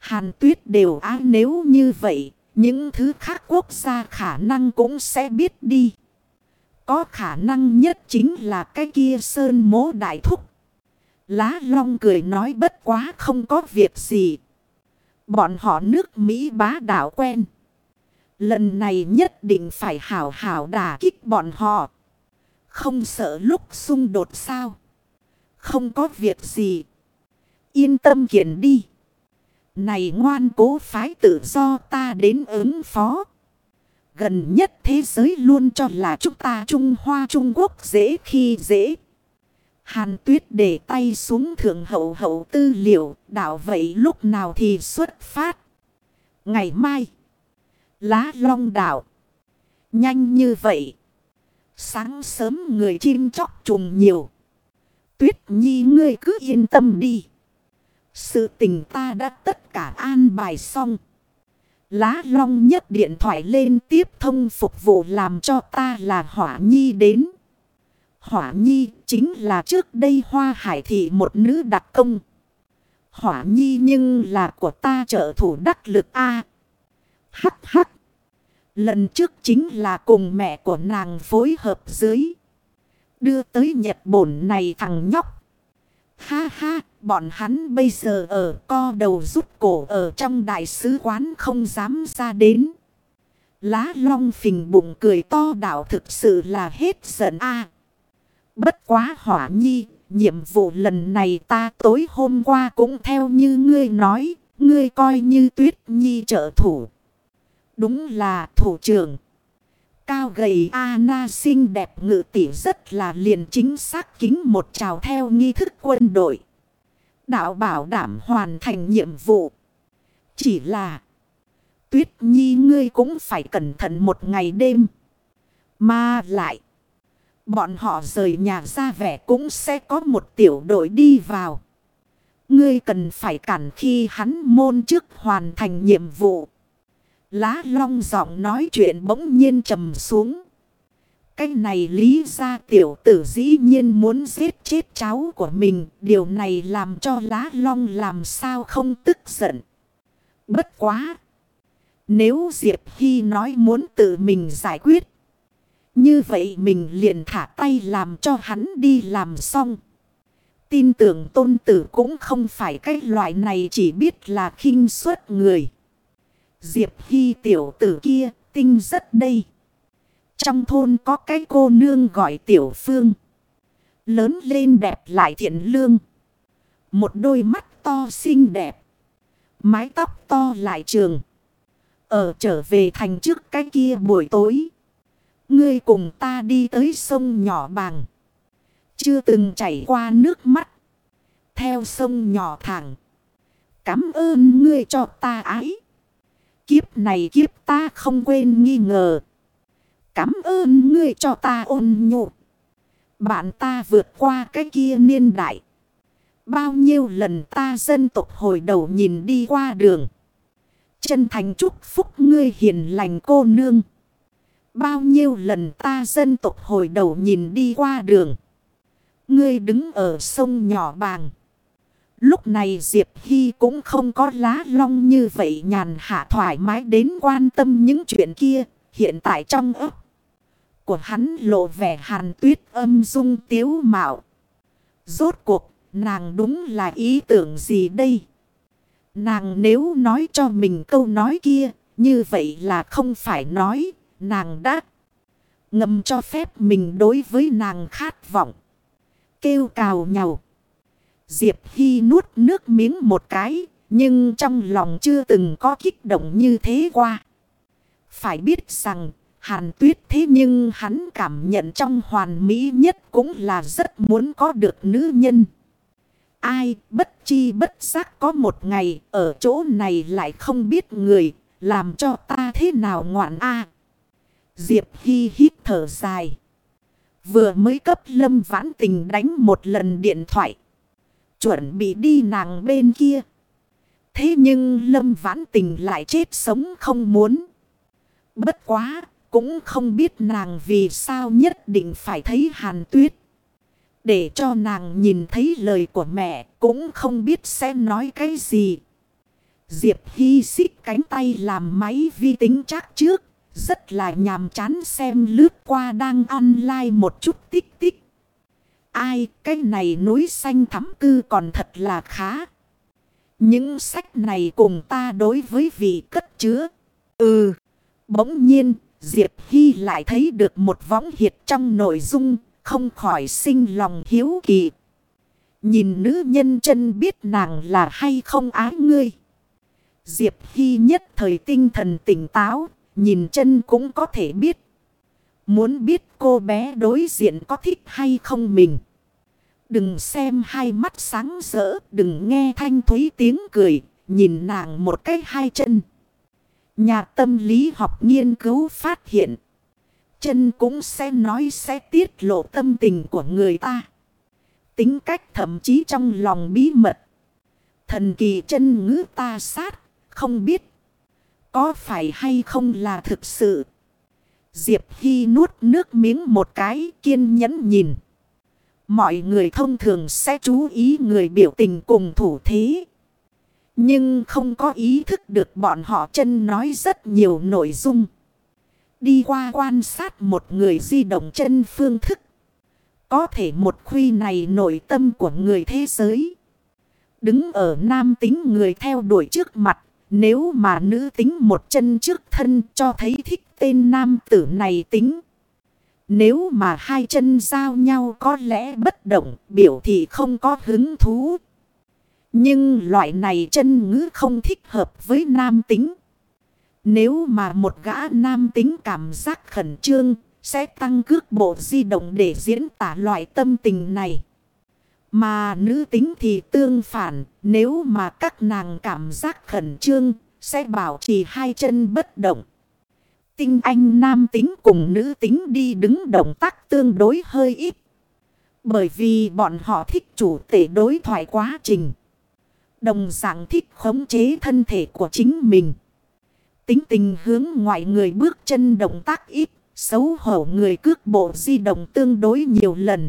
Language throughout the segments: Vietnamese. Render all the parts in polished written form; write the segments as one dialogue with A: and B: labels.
A: Hàn Tuyết đều nếu như vậy, những thứ khác quốc gia khả năng cũng sẽ biết đi. Có khả năng nhất chính là cái kia Sơn Mỗ đại thúc. Lá Long cười nói bất quá không có việc gì. Bọn họ nước Mỹ bá đạo quen. Lần này nhất định phải hảo hảo đả kích bọn họ. Không sợ lúc xung đột sao? Không có việc gì. Yên tâm kiện đi. Này ngoan cố phái tự do ta đến ứng phó. Gần nhất thế giới luôn cho là chúng ta Trung Hoa Trung Quốc dễ khi dễ. Hàn Tuyết để tay xuống thượng hậu tư liệu. Đạo vậy lúc nào thì xuất phát. Ngày mai. Lá Long đạo. Nhanh như vậy. Sáng sớm người chim chóc trùng nhiều. Tuyết Nhi ngươi cứ yên tâm đi. Sự tình ta đã tất cả an bài xong. Lá Long nhấc điện thoại lên tiếp thông phục vụ làm cho ta là Hỏa Nhi đến. Hỏa Nhi chính là trước đây Hoa Hải Thị một nữ đặc công. Hỏa Nhi nhưng là của ta trợ thủ đắc lực A. Hắc hắc. Lần trước chính là cùng mẹ của nàng phối hợp dưới. Đưa tới Nhật Bổn này thằng nhóc. Ha ha, bọn hắn bây giờ ở co đầu rút cổ ở trong đại sứ quán không dám ra đến. Lá Long phình bụng cười to đạo thực sự là hết giận a. Bất quá Hỏa Nhi, nhiệm vụ lần này ta tối hôm qua cũng theo như ngươi nói, ngươi coi như Tuyết Nhi trợ thủ. Đúng là thủ trưởng. Cao gầy Anna xinh đẹp ngự tỷ rất là liền chính xác kính một chào theo nghi thức quân đội. Đạo bảo đảm hoàn thành nhiệm vụ. Chỉ là Tuyết Nhi ngươi cũng phải cẩn thận một ngày đêm. Mà lại bọn họ rời nhà ra vẻ cũng sẽ có một tiểu đội đi vào. Ngươi cần phải cản khi hắn môn trước hoàn thành nhiệm vụ. Lá Long giọng nói chuyện bỗng nhiên trầm xuống. Cái này lý ra tiểu tử dĩ nhiên muốn giết chết cháu của mình. Điều này làm cho Lá Long làm sao không tức giận. Bất quá. Nếu Diệp Hy nói muốn tự mình giải quyết. Như vậy mình liền thả tay làm cho hắn đi làm xong. Tin tưởng tôn tử cũng không phải cái loại này chỉ biết là khinh suất người. Diệp Hy tiểu tử kia tinh rất đây. Trong thôn có cái cô nương gọi Tiểu Phương. Lớn lên đẹp lại thiện lương. Một đôi mắt to xinh đẹp. Mái tóc to lại trường. Ở trở về thành trước cái kia buổi tối. Ngươi cùng ta đi tới sông nhỏ Bàng. Chưa từng chảy qua nước mắt. Theo sông nhỏ thẳng. Cảm ơn ngươi cho ta ái. Kiếp này kiếp ta không quên nghi ngờ. Cảm ơn ngươi cho ta ôn nhu. Bạn ta vượt qua cái kia niên đại. Bao nhiêu lần ta dân tộc hồi đầu nhìn đi qua đường. Chân thành chúc phúc ngươi hiền lành cô nương. Bao nhiêu lần ta dân tộc hồi đầu nhìn đi qua đường. Ngươi đứng ở sông nhỏ Bàng. Lúc này Diệp Hy cũng không có Lá Long như vậy nhàn hạ thoải mái đến quan tâm những chuyện kia. Hiện tại trong ấp của hắn lộ vẻ Hàn Tuyết âm dung tiếu mạo. Rốt cuộc nàng đúng là ý tưởng gì đây? Nàng nếu nói cho mình câu nói kia, như vậy là không phải nói, nàng đã ngầm cho phép mình đối với nàng khát vọng. Kêu cào nhau. Diệp Hy nuốt nước miếng một cái, nhưng trong lòng chưa từng có kích động như thế qua. Phải biết rằng, Hàn Tuyết thế nhưng hắn cảm nhận trong hoàn mỹ nhất cũng là rất muốn có được nữ nhân. Ai bất chi bất giác có một ngày ở chỗ này lại không biết người, làm cho ta thế nào ngoạn a. Diệp Hy hít thở dài. Vừa mới cấp Lâm Vãn Tình đánh một lần điện thoại. Chuẩn bị đi nàng bên kia. Thế nhưng Lâm Vãn Tình lại chết sống không muốn. Bất quá, cũng không biết nàng vì sao nhất định phải thấy Hàn Tuyết. Để cho nàng nhìn thấy lời của mẹ cũng không biết sẽ nói cái gì. Diệp Hy xích cánh tay làm máy vi tính chắc trước. Rất là nhàm chán xem lướt qua đang online một chút tích tích. Ai, cái này núi xanh thắm cư còn thật là khá. Những sách này cùng ta đối với vị cất chứa. Bỗng nhiên, Diệp Hy lại thấy được một võng hiệt trong nội dung, không khỏi sinh lòng hiếu kỳ. Nhìn nữ nhân chân biết nàng là hay không ái ngươi. Diệp Hy nhất thời tinh thần tỉnh táo, nhìn chân cũng có thể biết. Muốn biết cô bé đối diện có thích hay không mình. Đừng xem hai mắt sáng rỡ, đừng nghe thanh thúy tiếng cười, nhìn nàng một cái hai chân. Nhà tâm lý học nghiên cứu phát hiện, chân cũng sẽ nói sẽ tiết lộ tâm tình của người ta. Tính cách thậm chí trong lòng bí mật. Thần kỳ chân ngữ ta sát, không biết có phải hay không là thực sự. Diệp Hy nuốt nước miếng một cái, kiên nhẫn nhìn. Mọi người thông thường sẽ chú ý người biểu tình cùng thủ thế. Nhưng không có ý thức được bọn họ chân nói rất nhiều nội dung. Đi qua quan sát một người di động chân phương thức. Có thể một khuy này nội tâm của người thế giới. Đứng ở nam tính người theo đuổi trước mặt. Nếu mà nữ tính một chân trước thân cho thấy thích tên nam tử này tính. Nếu mà hai chân giao nhau có lẽ bất động, biểu thị không có hứng thú. Nhưng loại này chân ngữ không thích hợp với nam tính. Nếu mà một gã nam tính cảm giác khẩn trương, sẽ tăng cước bộ di động để diễn tả loại tâm tình này. Mà nữ tính thì tương phản, nếu mà các nàng cảm giác khẩn trương, sẽ bảo trì hai chân bất động. Tinh anh nam tính cùng nữ tính đi đứng động tác tương đối hơi ít. Bởi vì bọn họ thích chủ thể đối thoại quá trình. Đồng dạng thích khống chế thân thể của chính mình. Tính tình hướng ngoại người bước chân động tác ít, xấu hổ người cước bộ di động tương đối nhiều lần.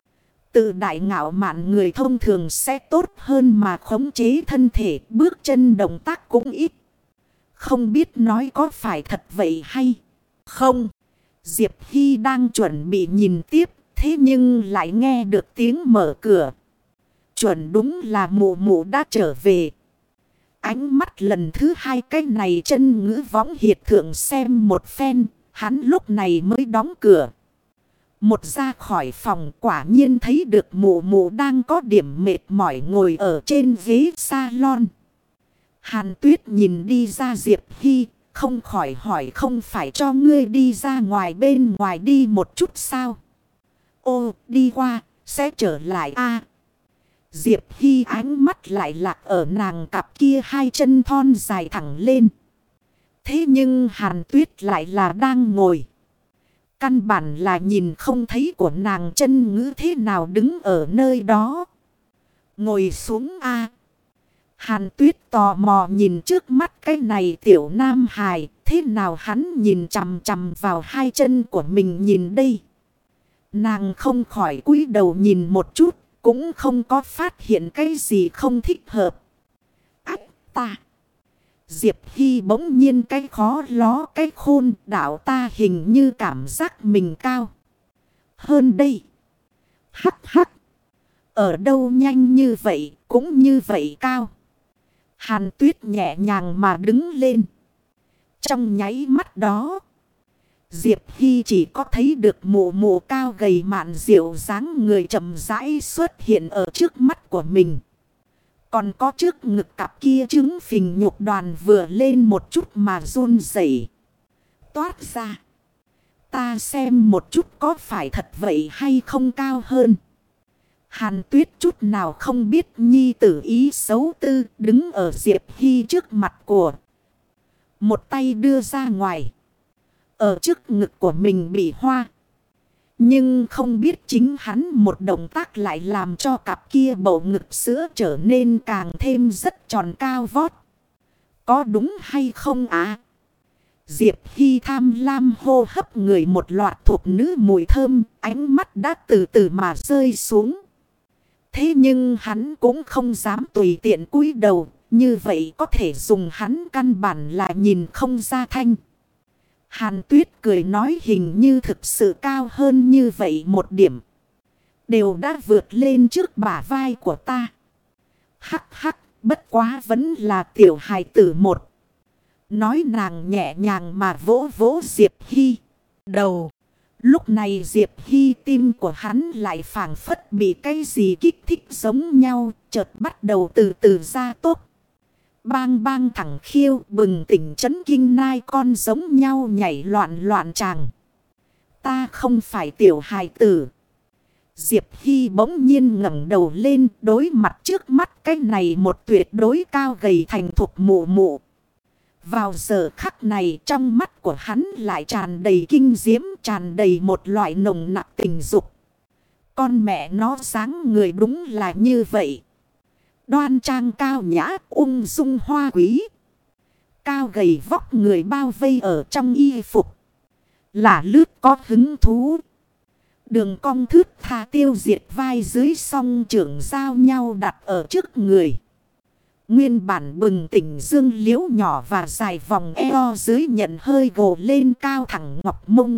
A: Tự đại ngạo mạn người thông thường sẽ tốt hơn mà khống chế thân thể, bước chân động tác cũng ít. Không biết nói có phải thật vậy hay không? Diệp Hy đang chuẩn bị nhìn tiếp, thế nhưng lại nghe được tiếng mở cửa. Chuẩn đúng là mụ mụ đã trở về. Ánh mắt lần thứ hai cái này chân ngữ võng hiệt thượng xem một phen, hắn lúc này mới đóng cửa. Một ra khỏi phòng quả nhiên thấy được mụ mụ đang có điểm mệt mỏi ngồi ở trên ghế salon. Hàn Tuyết nhìn đi ra Diệp Hy, không khỏi hỏi không phải cho ngươi đi ra ngoài bên ngoài đi một chút sao? Ô, đi qua, sẽ trở lại a. Diệp Hy ánh mắt lại lạc ở nàng cặp kia hai chân thon dài thẳng lên. Thế nhưng Hàn Tuyết lại là đang ngồi. Căn bản là nhìn không thấy của nàng chân ngữ thế nào đứng ở nơi đó. Ngồi xuống a. Hàn Tuyết tò mò nhìn trước mắt cái này tiểu nam hài. Thế nào hắn nhìn chằm chằm vào hai chân của mình nhìn đây. Nàng không khỏi cúi đầu nhìn một chút. Cũng không có phát hiện cái gì không thích hợp. Ách ta. Diệp Hy bỗng nhiên cái khó ló cái khôn đảo ta hình như cảm giác mình cao. Hơn đây. Hắc hắc. Ở đâu nhanh như vậy cũng như vậy cao. Hàn Tuyết nhẹ nhàng mà đứng lên. Trong nháy mắt đó. Diệp Hy chỉ có thấy được mụ mụ cao gầy mạn diệu dáng người chậm rãi xuất hiện ở trước mắt của mình. Còn có trước ngực cặp kia trứng phình nhục đoàn vừa lên một chút mà run rẩy. Toát ra. Ta xem một chút có phải thật vậy hay không cao hơn. Hàn Tuyết chút nào không biết nhi tử ý xấu tư đứng ở Diệp Hy trước mặt của. Một tay đưa ra ngoài. Ở trước ngực của mình bị hoa. Nhưng không biết chính hắn một động tác lại làm cho cặp kia bầu ngực sữa trở nên càng thêm rất tròn cao vót. Có đúng hay không à? Diệp Hy tham lam hô hấp người một loạt thuộc nữ mùi thơm, ánh mắt đã từ từ mà rơi xuống. Thế nhưng hắn cũng không dám tùy tiện cúi đầu, Như vậy có thể dùng hắn căn bản là nhìn không ra thanh. Hàn Tuyết cười nói hình như thực sự cao hơn như vậy một điểm. Đều đã vượt lên trước bả vai của ta. Hắc hắc, bất quá vẫn là tiểu hài tử một. Nói nàng nhẹ nhàng mà vỗ vỗ Diệp Hy đầu. Lúc này Diệp Hy tim của hắn lại phảng phất bị cái gì kích thích giống nhau, chợt bắt đầu từ từ gia tốc. Bang bang thẳng khiêu bừng tỉnh chấn kinh nai con giống nhau nhảy loạn loạn tràng. Ta không phải tiểu hài tử. Diệp Hy bỗng nhiên ngẩng đầu lên đối mặt trước mắt cái này một tuyệt đối cao gầy thành thục mụ mụ. Vào giờ khắc này trong mắt của hắn lại tràn đầy kinh diễm, tràn đầy một loại nồng nặc tình dục. Con mẹ nó dáng người đúng là như vậy. Đoan trang cao nhã, ung dung hoa quý. Cao gầy vóc người bao vây ở trong y phục. Là lướt có hứng thú. Đường cong thướt tha tiêu diệt vai dưới song trưởng giao nhau đặt ở trước người. Nguyên bản bừng tỉnh dương liễu nhỏ và dài vòng eo dưới nhận hơi gồ lên cao thẳng ngọc mông.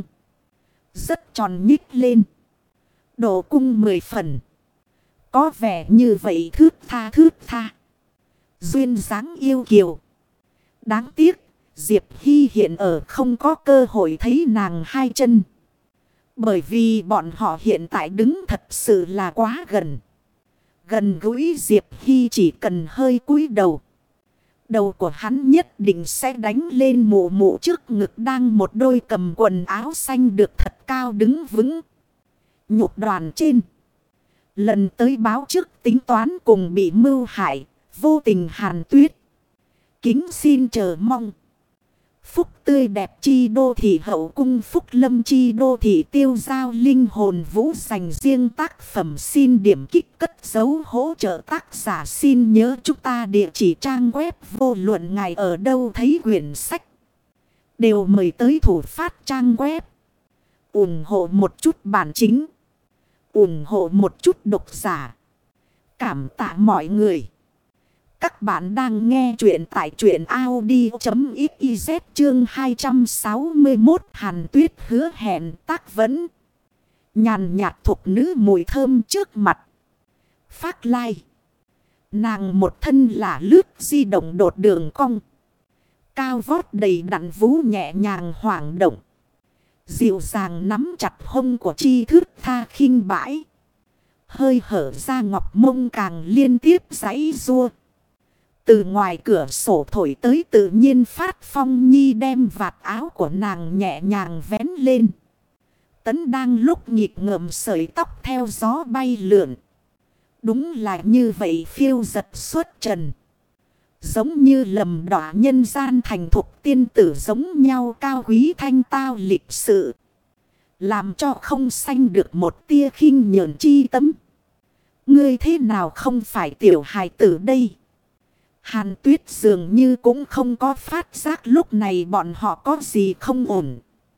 A: Rất tròn nhích lên. Độ cung 10 phần. Có vẻ như vậy thướt tha. Duyên dáng yêu kiều. Đáng tiếc, Diệp Hy hiện ở không có cơ hội thấy nàng hai chân. Bởi vì bọn họ hiện tại đứng thật sự là quá gần. Gần gũi Diệp Hy chỉ cần hơi cúi đầu. Đầu của hắn nhất định sẽ đánh lên mụ mụ trước ngực đang một đôi cầm quần áo xanh được thật cao đứng vững. Nhục đoàn trên. Lần tới báo trước tính toán cùng bị mưu hại, vô tình Hàn Tuyết. Kính xin chờ mong. Phúc tươi đẹp chi đô thị hậu cung, phúc lâm chi đô thị tiêu giao linh hồn vũ, dành riêng tác phẩm xin điểm kích cất dấu hỗ trợ tác giả. Xin nhớ chúng ta địa chỉ trang web vô luận ngài ở đâu thấy quyển sách. Đều mời tới thủ phát trang web. Ủng hộ một chút bản chính. Ủng hộ một chút độc giả. Cảm tạ mọi người. Các bạn đang nghe chuyện tại truyện audio.xyz chương 261 Hàn Tuyết hứa hẹn tác vấn. Nhàn nhạt thục nữ mùi thơm trước mặt. Phát lai. Nàng một thân là lướt di động đột đường cong. Cao vót đầy đặn vú nhẹ nhàng hoảng động. Dịu dàng nắm chặt hông của chi thước tha khinh bãi. Hơi hở ra ngọc mông càng liên tiếp giãy rua. Từ ngoài cửa sổ thổi tới tự nhiên phát phong nhi đem vạt áo của nàng nhẹ nhàng vén lên. Tấn đang lúc nhịp ngợm sợi tóc theo gió bay lượn. Đúng là như vậy phiêu giật xuất trần. Giống như lầm đọa nhân gian thành thục tiên tử giống nhau cao quý thanh tao lịch sự. Làm cho không sanh được một tia khinh nhờn chi tâm. Ngươi thế nào không phải tiểu hài tử đây? Hàn Tuyết dường như cũng không có phát giác lúc này bọn họ có gì không ổn.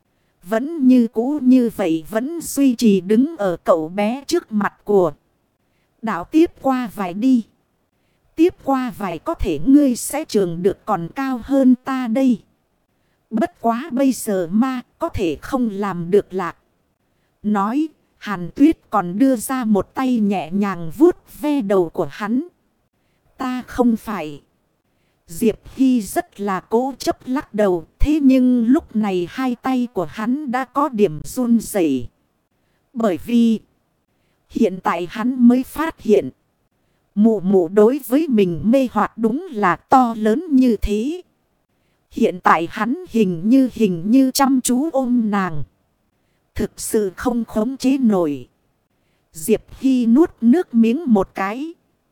A: Vẫn như cũ như vậy, vẫn duy trì đứng ở cậu bé trước mặt của. Đạo tiếp qua vài đi. Tiếp qua vài có thể ngươi sẽ trường được còn cao hơn ta đây. Bất quá bây giờ ma có thể không làm được lạc. Nói, Hàn Tuyết còn đưa ra một tay nhẹ nhàng vuốt ve đầu của hắn. Ta không phải. Diệp Hy rất là cố chấp lắc đầu. Thế nhưng lúc này hai tay của hắn đã có điểm run rẩy. Bởi vì hiện tại hắn mới phát hiện. Mụ mụ đối với mình mê hoặc đúng là to lớn như thế. Hiện tại hắn hình như chăm chú ôm nàng. Thực sự không khống chế nổi. Diệp Hy nuốt nước miếng một cái.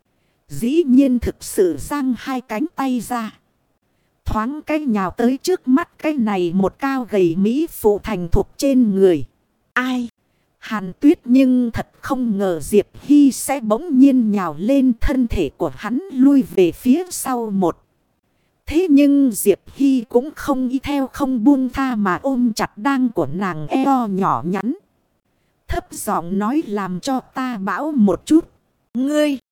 A: Dĩ nhiên thực sự giang hai cánh tay ra. Thoáng cái nhào tới trước mắt cái này một cao gầy mỹ phụ thành thục trên người. Ai? Hàn Tuyết nhưng thật không ngờ Diệp Hy sẽ bỗng nhiên nhào lên, thân thể của hắn lui về phía sau một. Thế nhưng Diệp Hy cũng không y theo, không buông tha mà ôm chặt đang của nàng eo nhỏ nhắn. Thấp giọng nói làm cho ta bão một chút. Ngươi!